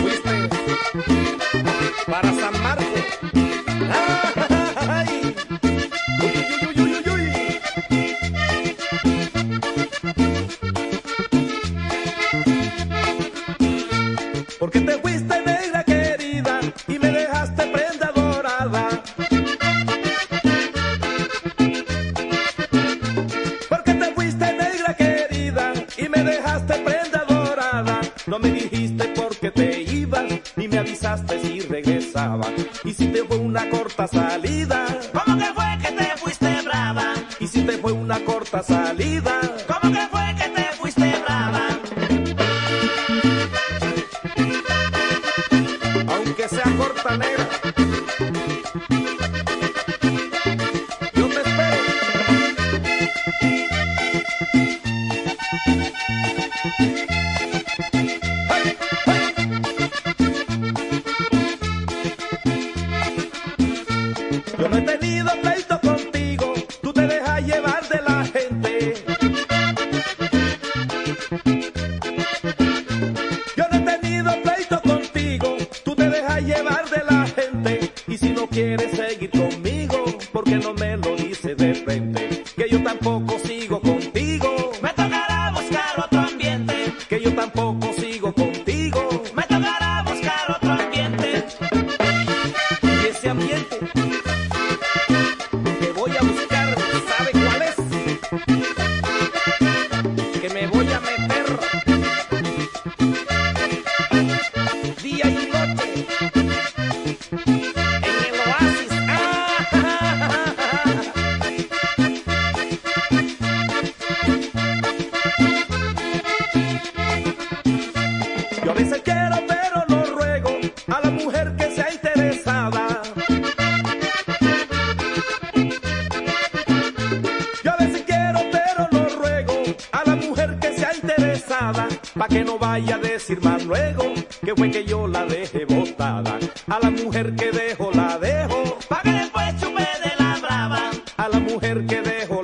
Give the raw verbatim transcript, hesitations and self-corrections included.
fuiste para San Marcos. ¡Ay! ¡Uy, uy, uy, uy, uy! Porque te fuiste, negra querida, y me dejaste prenda dorada. Porque te fuiste, negra querida, y me dejaste prenda dorada. No me dijiste por qué te ibas, ni me avisaste si regresaba. Y si te fue una corta salida, ¿Cómo que fue que te fuiste brava? y si te fue una corta salida, ¿Cómo que fue que te fuiste brava? aunque sea corta, negra, yo te espero. ¡Ay, ay! Yo no he tenido pleito contigo, tú te dejas llevar de la gente. Yo no he tenido pleito contigo, tú te dejas llevar de la gente. Y si no quieres seguir conmigo, ¿por qué no me lo dices de frente? Que yo tampoco sigo contigo, Me tocará buscar otro ambiente. que yo tampoco sigo contigo. Me tocará buscar otro ambiente. Y ese ambiente que voy a buscar, ¿sabe cuál es? Que me voy a meter día y noche en el oasis. ¡Ah! Yo a veces quiero, pero no ruego a la mujer que sea interesada. Yo a veces quiero, pero no ruego a la mujer que sea interesada, pa' que no vaya a decir más luego que fue que yo la dejé botada. A la mujer que dejo, la dejo, Pa' que después chupe de la brava. a la mujer que dejo,